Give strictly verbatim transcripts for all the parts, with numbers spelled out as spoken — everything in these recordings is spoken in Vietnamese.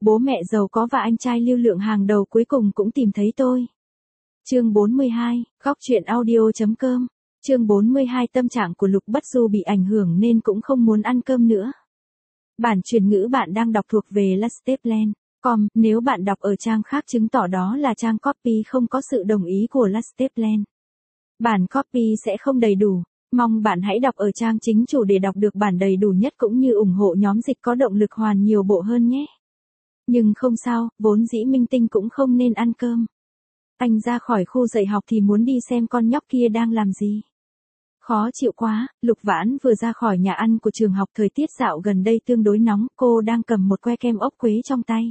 Bố mẹ giàu có và anh trai lưu lượng hàng đầu cuối cùng cũng tìm thấy tôi. Chương bốn mươi hai, góc truyện audio chấm com. Chương bốn mươi hai, tâm trạng của Lục Bất Du bị ảnh hưởng nên cũng không muốn ăn cơm nữa. Bản truyền ngữ bạn đang đọc thuộc về Lasteplan chấm com, nếu bạn đọc ở trang khác chứng tỏ đó là trang copy không có sự đồng ý của Lasteplan. Bản copy sẽ không đầy đủ. Mong bạn hãy đọc ở trang chính chủ để đọc được bản đầy đủ nhất cũng như ủng hộ nhóm dịch có động lực hoàn nhiều bộ hơn nhé. Nhưng không sao, vốn dĩ Minh Tinh cũng không nên ăn cơm. Anh ra khỏi khu dạy học thì muốn đi xem con nhóc kia đang làm gì. Khó chịu quá, Lục Vãn vừa ra khỏi nhà ăn của trường học, thời tiết dạo gần đây tương đối nóng, cô đang cầm một que kem ốc quế trong tay.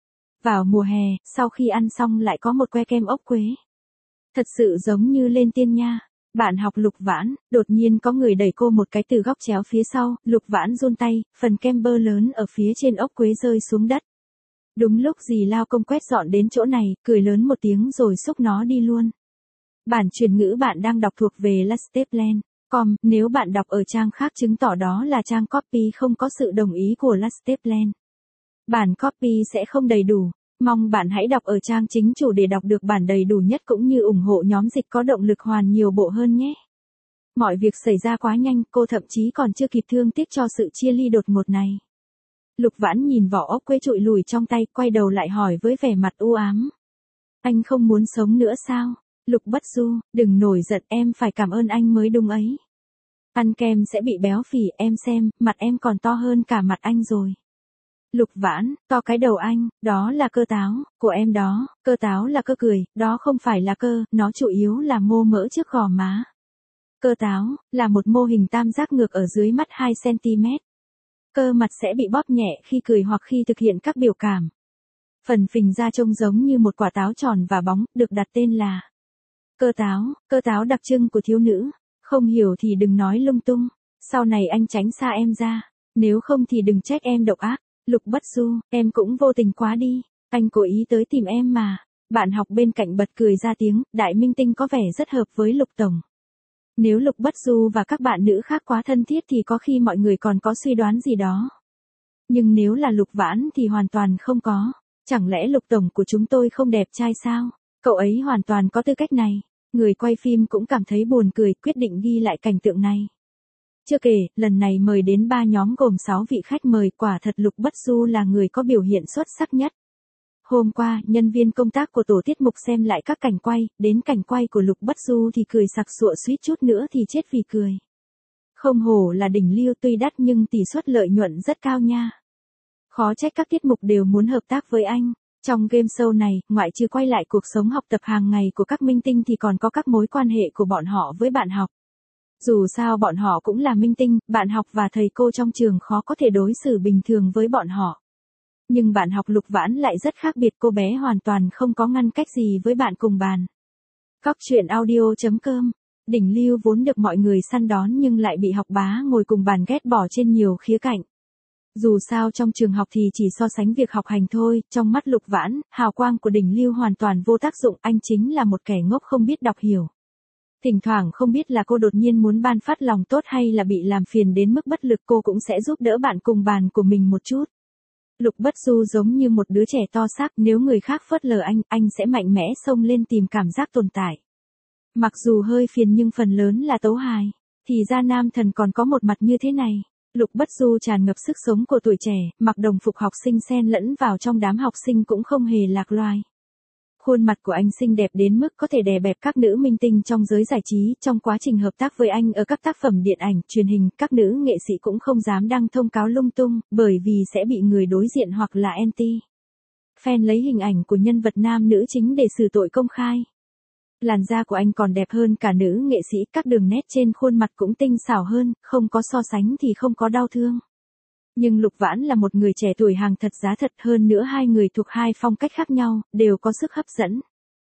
Vào mùa hè, sau khi ăn xong lại có một que kem ốc quế. Thật sự giống như lên tiên nha. Bạn học Lục Vãn, đột nhiên có người đẩy cô một cái từ góc chéo phía sau, Lục Vãn run tay, phần kem bơ lớn ở phía trên ốc quế rơi xuống đất. Đúng lúc dì lao công quét dọn đến chỗ này, cười lớn một tiếng rồi xúc nó đi luôn. Bản truyền ngữ bạn đang đọc thuộc về Lasteplan chấm com, nếu bạn đọc ở trang khác chứng tỏ đó là trang copy không có sự đồng ý của Lasteplan. Bản copy sẽ không đầy đủ. Mong bạn hãy đọc ở trang chính chủ để đọc được bản đầy đủ nhất cũng như ủng hộ nhóm dịch có động lực hoàn nhiều bộ hơn nhé. Mọi việc xảy ra quá nhanh, cô thậm chí còn chưa kịp thương tiếc cho sự chia ly đột ngột này. Lục Vãn nhìn vỏ ốc quế trụi lùi trong tay, quay đầu lại hỏi với vẻ mặt u ám. Anh không muốn sống nữa sao? Lục Bất Du, đừng nổi giận, em phải cảm ơn anh mới đúng ấy. Ăn kem sẽ bị béo phì, em xem, mặt em còn to hơn cả mặt anh rồi. Lục Vãn, to cái đầu anh, đó là cơ táo, của em đó, cơ táo là cơ cười, đó không phải là cơ, nó chủ yếu là mô mỡ trước gò má. Cơ táo, là một mô hình tam giác ngược ở dưới mắt hai xăng ti mét. Cơ mặt sẽ bị bóp nhẹ khi cười hoặc khi thực hiện các biểu cảm. Phần phình ra trông giống như một quả táo tròn và bóng, được đặt tên là cơ táo, cơ táo đặc trưng của thiếu nữ. Không hiểu thì đừng nói lung tung, sau này anh tránh xa em ra, nếu không thì đừng trách em độc ác. Lục Bất Du, em cũng vô tình quá đi, anh cố ý tới tìm em mà. Bạn học bên cạnh bật cười ra tiếng, Đại Minh Tinh có vẻ rất hợp với Lục Tổng. Nếu Lục Bất Du và các bạn nữ khác quá thân thiết thì có khi mọi người còn có suy đoán gì đó. Nhưng nếu là Lục Vãn thì hoàn toàn không có. Chẳng lẽ Lục Tổng của chúng tôi không đẹp trai sao? Cậu ấy hoàn toàn có tư cách này. Người quay phim cũng cảm thấy buồn cười, quyết định ghi lại cảnh tượng này. Chưa kể, lần này mời đến ba nhóm gồm sáu vị khách mời, quả thật Lục Bất Du là người có biểu hiện xuất sắc nhất. Hôm qua, nhân viên công tác của tổ tiết mục xem lại các cảnh quay, đến cảnh quay của Lục Bất Du thì cười sặc sụa, suýt chút nữa thì chết vì cười. Không hổ là đỉnh lưu, tuy đắt nhưng tỷ suất lợi nhuận rất cao nha. Khó trách các tiết mục đều muốn hợp tác với anh. Trong game show này, ngoại trừ quay lại cuộc sống học tập hàng ngày của các minh tinh thì còn có các mối quan hệ của bọn họ với bạn học. Dù sao bọn họ cũng là minh tinh, bạn học và thầy cô trong trường khó có thể đối xử bình thường với bọn họ. Nhưng bạn học Lục Vãn lại rất khác biệt, cô bé hoàn toàn không có ngăn cách gì với bạn cùng bàn. Góc truyện audio chấm com. Đỉnh lưu vốn được mọi người săn đón nhưng lại bị học bá ngồi cùng bàn ghét bỏ trên nhiều khía cạnh. Dù sao trong trường học thì chỉ so sánh việc học hành thôi, trong mắt Lục Vãn, hào quang của đỉnh lưu hoàn toàn vô tác dụng, anh chính là một kẻ ngốc không biết đọc hiểu. Thỉnh thoảng không biết là cô đột nhiên muốn ban phát lòng tốt hay là bị làm phiền đến mức bất lực, cô cũng sẽ giúp đỡ bạn cùng bàn của mình một chút. Lục Bất Du giống như một đứa trẻ to xác, nếu người khác phớt lờ anh, anh sẽ mạnh mẽ xông lên tìm cảm giác tồn tại. Mặc dù hơi phiền nhưng phần lớn là tấu hài. Thì ra nam thần còn có một mặt như thế này. Lục Bất Du tràn ngập sức sống của tuổi trẻ, mặc đồng phục học sinh xen lẫn vào trong đám học sinh cũng không hề lạc loài. Khuôn mặt của anh xinh đẹp đến mức có thể đè bẹp các nữ minh tinh trong giới giải trí. Trong quá trình hợp tác với anh ở các tác phẩm điện ảnh, truyền hình, các nữ nghệ sĩ cũng không dám đăng thông cáo lung tung, bởi vì sẽ bị người đối diện hoặc là anti fan lấy hình ảnh của nhân vật nam nữ chính để xử tội công khai. Làn da của anh còn đẹp hơn cả nữ nghệ sĩ, các đường nét trên khuôn mặt cũng tinh xảo hơn, không có so sánh thì không có đau thương. Nhưng Lục Vãn là một người trẻ tuổi hàng thật giá thật, hơn nữa hai người thuộc hai phong cách khác nhau, đều có sức hấp dẫn.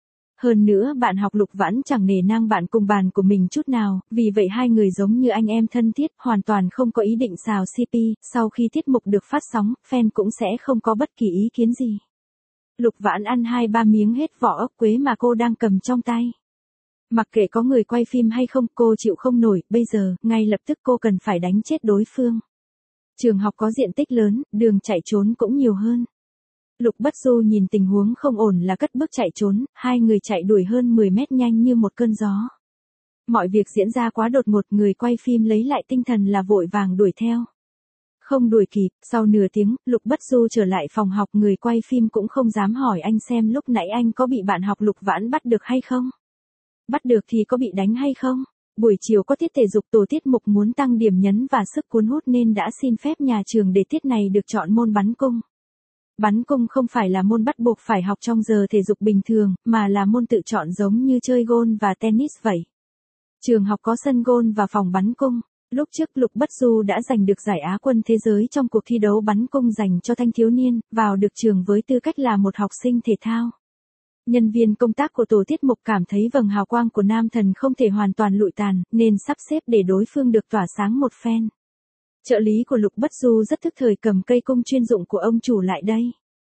Hơn nữa bạn học Lục Vãn chẳng nể nang bạn cùng bàn của mình chút nào, vì vậy hai người giống như anh em thân thiết, hoàn toàn không có ý định xào xê pê, sau khi tiết mục được phát sóng, fan cũng sẽ không có bất kỳ ý kiến gì. Lục Vãn ăn hai ba miếng hết vỏ ốc quế mà cô đang cầm trong tay. Mặc kệ có người quay phim hay không, cô chịu không nổi, bây giờ, ngay lập tức cô cần phải đánh chết đối phương. Trường học có diện tích lớn, đường chạy trốn cũng nhiều hơn. Lục Bất Du nhìn tình huống không ổn là cất bước chạy trốn, hai người chạy đuổi hơn mười mét nhanh như một cơn gió. Mọi việc diễn ra quá đột ngột, người quay phim lấy lại tinh thần là vội vàng đuổi theo. Không đuổi kịp, sau nửa tiếng, Lục Bất Du trở lại phòng học, người quay phim cũng không dám hỏi anh xem lúc nãy anh có bị bạn học Lục Vãn bắt được hay không. Bắt được thì có bị đánh hay không. Buổi chiều có tiết thể dục, tổ tiết mục muốn tăng điểm nhấn và sức cuốn hút nên đã xin phép nhà trường để tiết này được chọn môn bắn cung. Bắn cung không phải là môn bắt buộc phải học trong giờ thể dục bình thường, mà là môn tự chọn giống như chơi golf và tennis vậy. Trường học có sân golf và phòng bắn cung. Lúc trước Lục Bất Du đã giành được giải Á quân thế giới trong cuộc thi đấu bắn cung dành cho thanh thiếu niên, vào được trường với tư cách là một học sinh thể thao. Nhân viên công tác của tổ tiết mục cảm thấy vầng hào quang của nam thần không thể hoàn toàn lụi tàn, nên sắp xếp để đối phương được tỏa sáng một phen. Trợ lý của Lục Bất Du rất thức thời cầm cây cung chuyên dụng của ông chủ lại đây.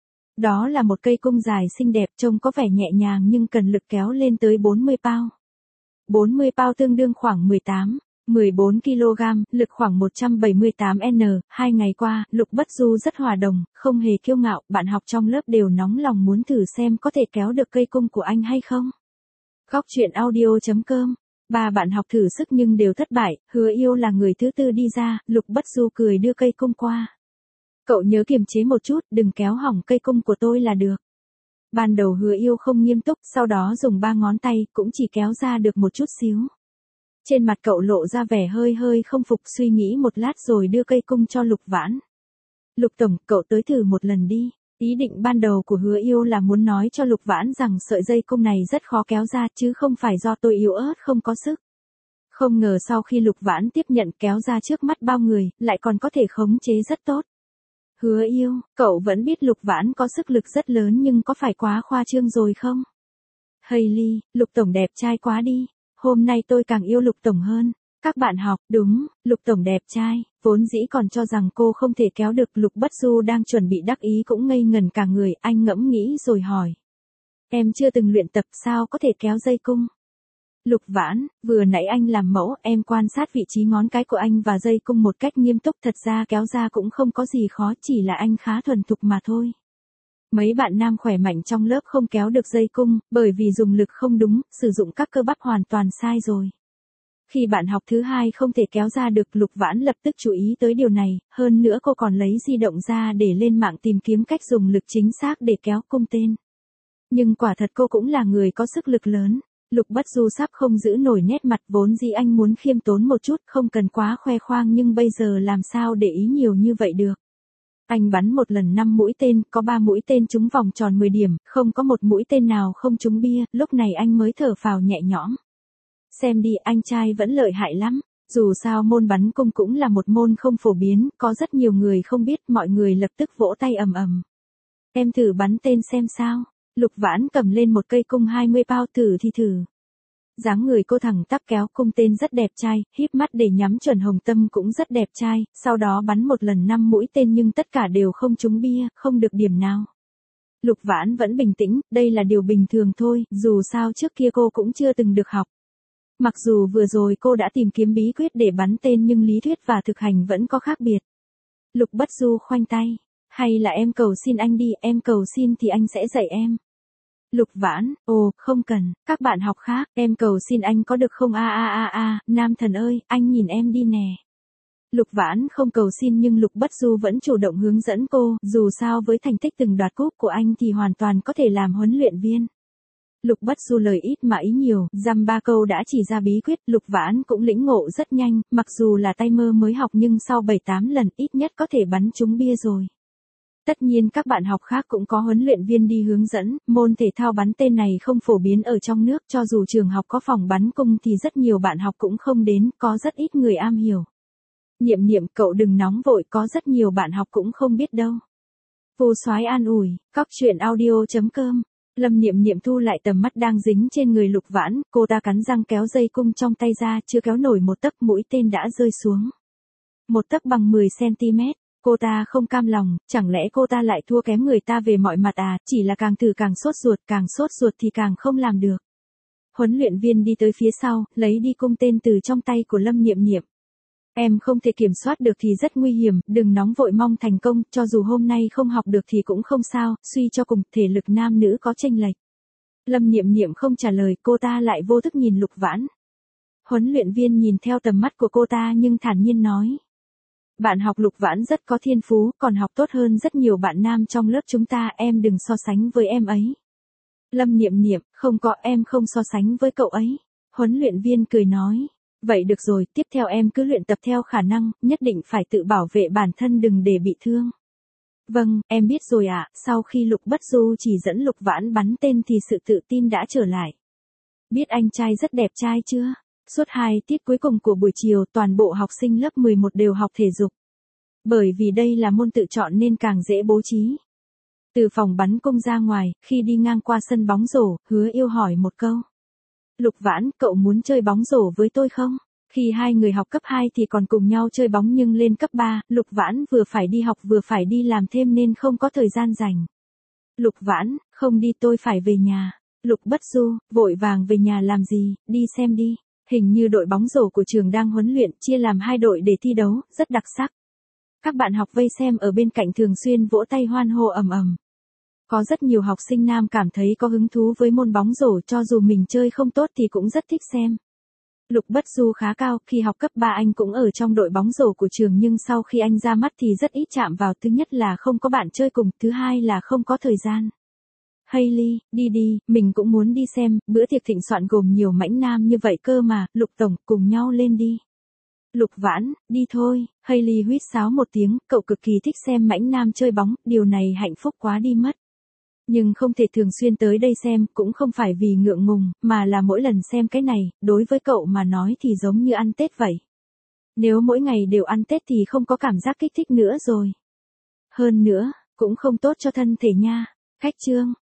Đó là một cây cung dài xinh đẹp, trông có vẻ nhẹ nhàng nhưng cần lực kéo lên tới bốn mươi pound. bốn mươi pound tương đương khoảng mười tám, mười bốn ki lô gam, lực khoảng một trăm bảy mươi tám ounce. Hai ngày qua, Lục Bất Du rất hòa đồng, không hề kiêu ngạo, bạn học trong lớp đều nóng lòng muốn thử xem có thể kéo được cây cung của anh hay không. Góc truyện audio chấm com. Ba bạn học thử sức nhưng đều thất bại, Hứa Yêu là người thứ tư đi ra, Lục Bất Du cười đưa cây cung qua. Cậu nhớ kiềm chế một chút, đừng kéo hỏng cây cung của tôi là được. Ban đầu Hứa Yêu không nghiêm túc, sau đó dùng ba ngón tay, cũng chỉ kéo ra được một chút xíu. Trên mặt cậu lộ ra vẻ hơi hơi không phục, suy nghĩ một lát rồi đưa cây cung cho Lục Vãn. Lục tổng, cậu tới thử một lần đi. Ý định ban đầu của Hứa Yêu là muốn nói cho Lục Vãn rằng sợi dây cung này rất khó kéo ra chứ không phải do tôi yếu ớt không có sức. Không ngờ sau khi Lục Vãn tiếp nhận kéo ra trước mắt bao người, lại còn có thể khống chế rất tốt. Hứa Yêu, cậu vẫn biết Lục Vãn có sức lực rất lớn nhưng có phải quá khoa trương rồi không? Hailey, Lục tổng đẹp trai quá đi. Hôm nay tôi càng yêu Lục tổng hơn. Các bạn học, đúng, Lục tổng đẹp trai, vốn dĩ còn cho rằng cô không thể kéo được. Lục Bất Du đang chuẩn bị đắc ý cũng ngây ngẩn cả người, anh ngẫm nghĩ rồi hỏi. Em chưa từng luyện tập sao có thể kéo dây cung? Lục Vãn, vừa nãy anh làm mẫu, em quan sát vị trí ngón cái của anh và dây cung một cách nghiêm túc, thật ra kéo ra cũng không có gì khó, chỉ là anh khá thuần thục mà thôi. Mấy bạn nam khỏe mạnh trong lớp không kéo được dây cung, bởi vì dùng lực không đúng, sử dụng các cơ bắp hoàn toàn sai rồi. Khi bạn học thứ hai không thể kéo ra được, Lục Vãn lập tức chú ý tới điều này, hơn nữa cô còn lấy di động ra để lên mạng tìm kiếm cách dùng lực chính xác để kéo cung tên. Nhưng quả thật cô cũng là người có sức lực lớn. Lục Bất Du sắp không giữ nổi nét mặt, vốn dĩ anh muốn khiêm tốn một chút, không cần quá khoe khoang, nhưng bây giờ làm sao để ý nhiều như vậy được. Anh bắn một lần năm mũi tên, có ba mũi tên trúng vòng tròn mười điểm, không có một mũi tên nào không trúng bia, lúc này anh mới thở phào nhẹ nhõm. Xem đi, anh trai vẫn lợi hại lắm. Dù sao môn bắn cung cũng là một môn không phổ biến, có rất nhiều người không biết, mọi người lập tức vỗ tay ầm ầm. Em thử bắn tên xem sao. Lục Vãn cầm lên một cây cung hai mươi pound, thử thì thử. Dáng người cô thẳng tắp kéo cung tên rất đẹp trai, híp mắt để nhắm chuẩn hồng tâm cũng rất đẹp trai, sau đó bắn một lần năm mũi tên nhưng tất cả đều không trúng bia, không được điểm nào. Lục Vãn vẫn bình tĩnh, đây là điều bình thường thôi, dù sao trước kia cô cũng chưa từng được học. Mặc dù vừa rồi cô đã tìm kiếm bí quyết để bắn tên nhưng lý thuyết và thực hành vẫn có khác biệt. Lục Bất Du khoanh tay, hay là em cầu xin anh đi, em cầu xin thì anh sẽ dạy em. Lục Vãn, ồ, không cần, các bạn học khác, em cầu xin anh có được không? A a a a, nam thần ơi, anh nhìn em đi nè. Lục Vãn không cầu xin nhưng Lục Bất Du vẫn chủ động hướng dẫn cô, dù sao với thành tích từng đoạt cúp của anh thì hoàn toàn có thể làm huấn luyện viên. Lục Bất Du lời ít mà ý nhiều, dăm ba câu đã chỉ ra bí quyết, Lục Vãn cũng lĩnh ngộ rất nhanh, mặc dù là tay mơ mới học nhưng sau bảy tám lần ít nhất có thể bắn trúng bia rồi. Tất nhiên các bạn học khác cũng có huấn luyện viên đi hướng dẫn, môn thể thao bắn tên này không phổ biến ở trong nước, cho dù trường học có phòng bắn cung thì rất nhiều bạn học cũng không đến, có rất ít người am hiểu. Niệm Niệm, cậu đừng nóng vội, có rất nhiều bạn học cũng không biết đâu. Vô Soái an ủi, Góc truyện audio chấm com. Lâm Niệm Niệm thu lại tầm mắt đang dính trên người Lục Vãn, cô ta cắn răng kéo dây cung trong tay ra, chưa kéo nổi một tấc mũi tên đã rơi xuống. Một tấc bằng mười xăng-ti-mét. Cô ta không cam lòng, chẳng lẽ cô ta lại thua kém người ta về mọi mặt à, chỉ là càng thử càng sốt ruột, càng sốt ruột thì càng không làm được. Huấn luyện viên đi tới phía sau, lấy đi cung tên từ trong tay của Lâm Niệm Niệm. Em không thể kiểm soát được thì rất nguy hiểm, đừng nóng vội mong thành công, cho dù hôm nay không học được thì cũng không sao, suy cho cùng, thể lực nam nữ có chênh lệch. Lâm Niệm Niệm không trả lời, cô ta lại vô thức nhìn Lục Vãn. Huấn luyện viên nhìn theo tầm mắt của cô ta nhưng thản nhiên nói. Bạn học Lục Vãn rất có thiên phú, còn học tốt hơn rất nhiều bạn nam trong lớp chúng ta, em đừng so sánh với em ấy. Lâm Niệm Niệm, không có, em không so sánh với cậu ấy. Huấn luyện viên cười nói. Vậy được rồi, tiếp theo em cứ luyện tập theo khả năng, nhất định phải tự bảo vệ bản thân đừng để bị thương. Vâng, em biết rồi ạ. Sau khi Lục Bất Du chỉ dẫn Lục Vãn bắn tên thì sự tự tin đã trở lại. Biết anh trai rất đẹp trai chưa? Suốt hai tiết cuối cùng của buổi chiều, toàn bộ học sinh lớp mười một đều học thể dục. Bởi vì đây là môn tự chọn nên càng dễ bố trí. Từ phòng bắn cung ra ngoài, khi đi ngang qua sân bóng rổ, Hứa Yêu hỏi một câu. Lục Vãn, cậu muốn chơi bóng rổ với tôi không? Khi hai người học cấp hai thì còn cùng nhau chơi bóng nhưng lên cấp ba, Lục Vãn vừa phải đi học vừa phải đi làm thêm nên không có thời gian rảnh. Lục Vãn, không đi tôi phải về nhà. Lục Bất Du, vội vàng về nhà làm gì, đi xem đi. Hình như đội bóng rổ của trường đang huấn luyện, chia làm hai đội để thi đấu, rất đặc sắc. Các bạn học vây xem ở bên cạnh thường xuyên vỗ tay hoan hô ầm ầm. Có rất nhiều học sinh nam cảm thấy có hứng thú với môn bóng rổ, cho dù mình chơi không tốt thì cũng rất thích xem. Lục Bất Du khá cao, khi học cấp ba anh cũng ở trong đội bóng rổ của trường nhưng sau khi anh ra mắt thì rất ít chạm vào, thứ nhất là không có bạn chơi cùng, thứ hai là không có thời gian. Hailey, đi đi, mình cũng muốn đi xem, bữa tiệc thịnh soạn gồm nhiều mãnh nam như vậy cơ mà, Lục Tổng, cùng nhau lên đi. Lục Vãn, đi thôi, Hailey huýt sáo một tiếng, cậu cực kỳ thích xem mãnh nam chơi bóng, điều này hạnh phúc quá đi mất. Nhưng không thể thường xuyên tới đây xem, cũng không phải vì ngượng ngùng, mà là mỗi lần xem cái này, đối với cậu mà nói thì giống như ăn Tết vậy. Nếu mỗi ngày đều ăn Tết thì không có cảm giác kích thích nữa rồi. Hơn nữa, cũng không tốt cho thân thể nha. Khách chương.